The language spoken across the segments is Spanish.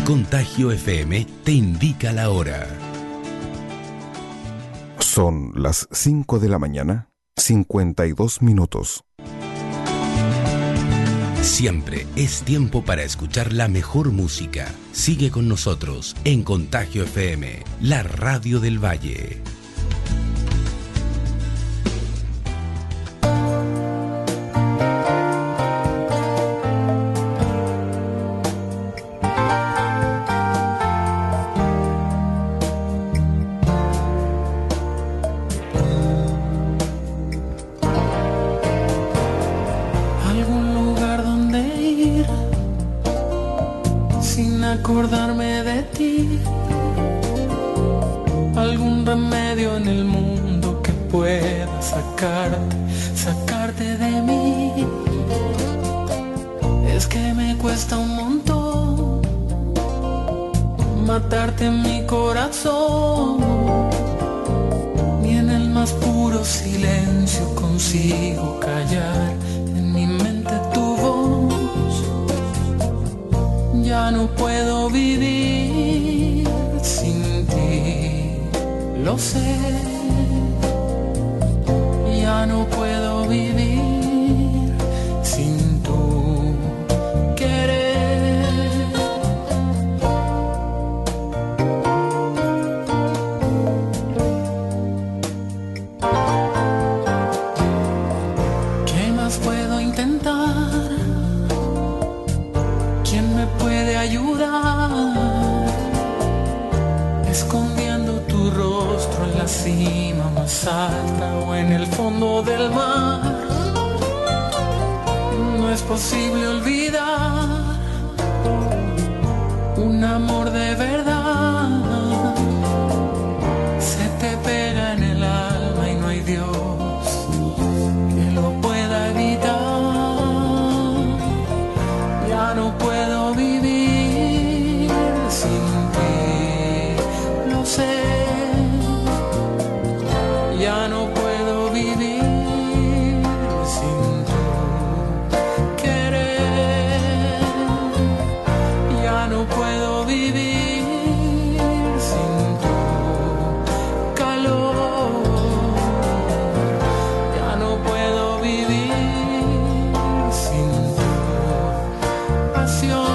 Contagio FM te indica la hora. Son las 5 de la mañana, 52 minutos. Siempre es tiempo para escuchar la mejor música. Sigue con nosotros en Contagio FM, la radio del Valle. Acordarme de ti, algún remedio en el mundo que pueda sacarte de mí. Es que me cuesta un montón matarte en mi corazón, y en el más puro silencio consigo callar en mi mente tu voz. Ya no puedo vivir sin ti, lo sé. Ya no puedo vivir sin tu querer. ¿Qué más puedo intentar? Ayudar, escondiendo tu rostro en la cima más alta o en el fondo del mar. No es posible olvidar un amor de verdad. Se te pega en el alma y no hay Dios que lo pueda evitar. Ya no puedo vivir sin ti, lo sé. Ya no puedo vivir sin tu querer. Ya no puedo vivir sin tu calor. Ya no puedo vivir sin tu pasión.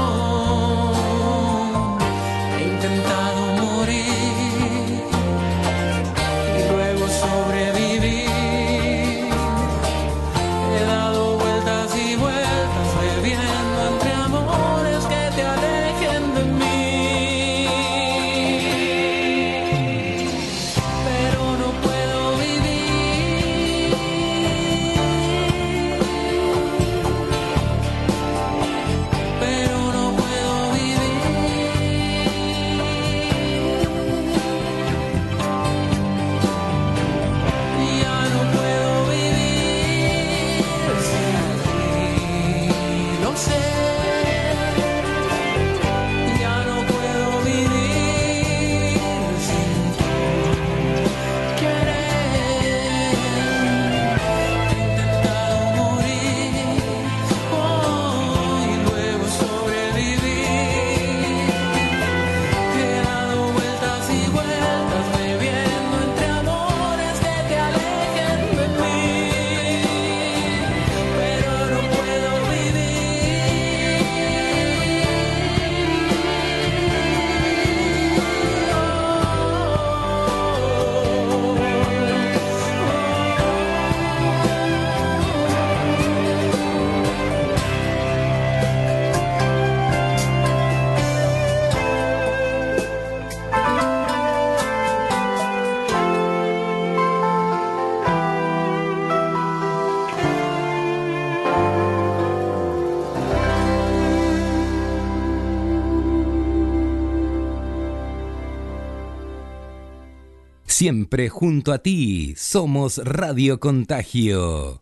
Siempre junto a ti, somos Radio Contagio.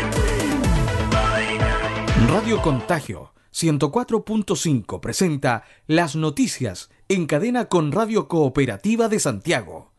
Radio Contagio 104.5 presenta las noticias en cadena con Radio Cooperativa de Santiago.